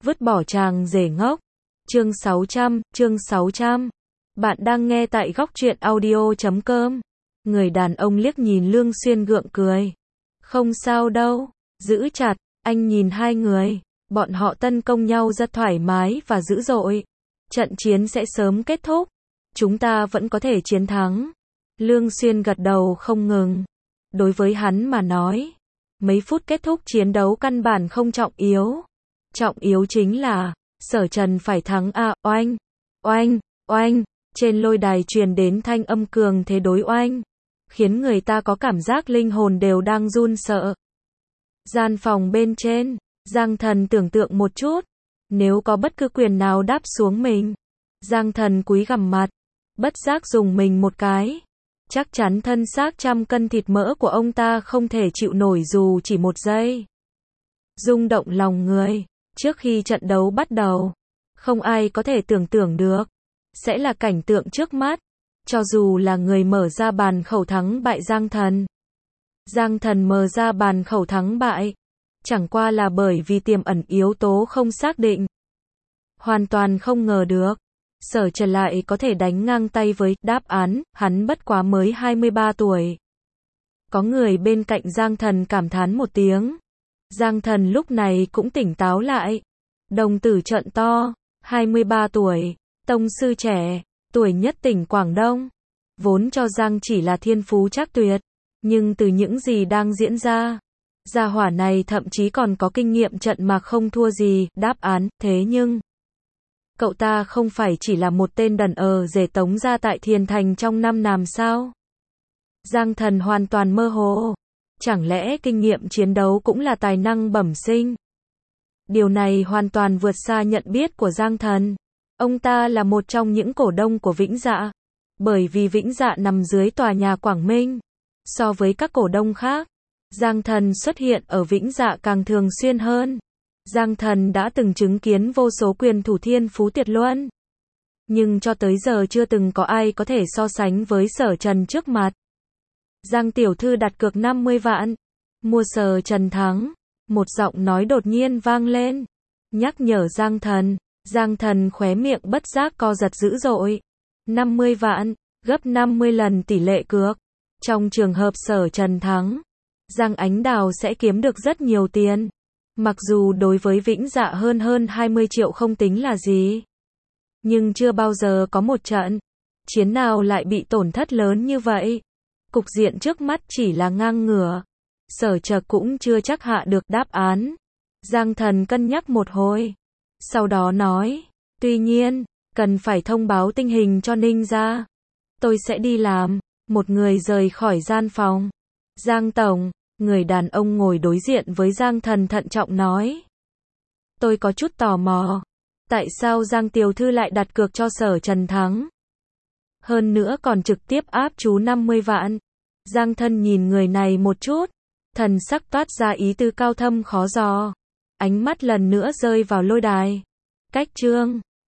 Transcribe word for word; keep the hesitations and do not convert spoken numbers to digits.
vứt bỏ chàng rể ngốc. Chương sáu trăm, chương sáu trăm. Bạn đang nghe tại góc truyện audio chấm com. Người đàn ông liếc nhìn Lương Xuyên gượng cười. Không sao đâu, giữ chặt, anh nhìn hai người. Bọn họ tấn công nhau rất thoải mái và dữ dội. Trận chiến sẽ sớm kết thúc. Chúng ta vẫn có thể chiến thắng. Lương Xuyên gật đầu không ngừng. Đối với hắn mà nói, mấy phút kết thúc chiến đấu căn bản không trọng yếu. Trọng yếu chính là, Sở Trần phải thắng a, à, oanh, oanh, oanh. Trên lôi đài truyền đến thanh âm cường thế đối oanh, khiến người ta có cảm giác linh hồn đều đang run sợ. Gian phòng bên trên, Giang Thần tưởng tượng một chút, nếu có bất cứ quyền nào đáp xuống mình. Giang Thần cúi gằm mặt, bất giác dùng mình một cái. Chắc chắn thân xác trăm cân thịt mỡ của ông ta không thể chịu nổi dù chỉ một giây. Rung động lòng người, trước khi trận đấu bắt đầu, không ai có thể tưởng tượng được sẽ là cảnh tượng trước mắt, cho dù là người mở ra bàn khẩu thắng bại Giang Thần. Giang Thần mở ra bàn khẩu thắng bại, chẳng qua là bởi vì tiềm ẩn yếu tố không xác định. Hoàn toàn không ngờ được, Sở Trần lại có thể đánh ngang tay với đáp án, hắn bất quá mới hai mươi ba tuổi. Có người bên cạnh Giang Thần cảm thán một tiếng. Giang Thần lúc này cũng tỉnh táo lại. Đồng tử trợn to, hai mươi ba tuổi, tông sư trẻ, tuổi nhất tỉnh Quảng Đông. Vốn cho Giang chỉ là thiên phú trác tuyệt, nhưng từ những gì đang diễn ra, gia hỏa này thậm chí còn có kinh nghiệm trận mà không thua gì, đáp án, thế nhưng cậu ta không phải chỉ là một tên đần ờ rể tống ra tại Thiền Thành trong năm năm sao? Giang Thần hoàn toàn mơ hồ. Chẳng lẽ kinh nghiệm chiến đấu cũng là tài năng bẩm sinh? Điều này hoàn toàn vượt xa nhận biết của Giang Thần. Ông ta là một trong những cổ đông của Vĩnh Dạ. Bởi vì Vĩnh Dạ nằm dưới tòa nhà Quảng Minh. So với các cổ đông khác, Giang Thần xuất hiện ở Vĩnh Dạ càng thường xuyên hơn. Giang Thần đã từng chứng kiến vô số quyền thủ thiên phú tuyệt luân. Nhưng cho tới giờ chưa từng có ai có thể so sánh với Sở Trần trước mặt. Giang tiểu thư đặt cược năm mươi vạn. Mua Sở Trần thắng. Một giọng nói đột nhiên vang lên. Nhắc nhở Giang Thần. Giang Thần khóe miệng bất giác co giật dữ dội. năm mươi vạn, gấp năm mươi lần tỷ lệ cược. Trong trường hợp Sở Trần thắng, Giang Ánh Đào sẽ kiếm được rất nhiều tiền. Mặc dù đối với Vĩnh Dạ hơn hơn hai mươi triệu không tính là gì. Nhưng chưa bao giờ có một trận chiến nào lại bị tổn thất lớn như vậy. Cục diện trước mắt chỉ là ngang ngửa. Sở Trần cũng chưa chắc hạ được đáp án. Giang Thần cân nhắc một hồi. Sau đó nói, tuy nhiên, cần phải thông báo tình hình cho Ninh gia. Tôi sẽ đi làm. Một người rời khỏi gian phòng. Giang Tổng, người đàn ông ngồi đối diện với Giang Thần thận trọng nói. Tôi có chút tò mò. Tại sao Giang tiểu thư lại đặt cược cho Sở Trần thắng? Hơn nữa còn trực tiếp áp chú năm mươi vạn. Giang Thần nhìn người này một chút. Thần sắc toát ra ý tư cao thâm khó dò. Ánh mắt lần nữa rơi vào lôi đài. Cách chương.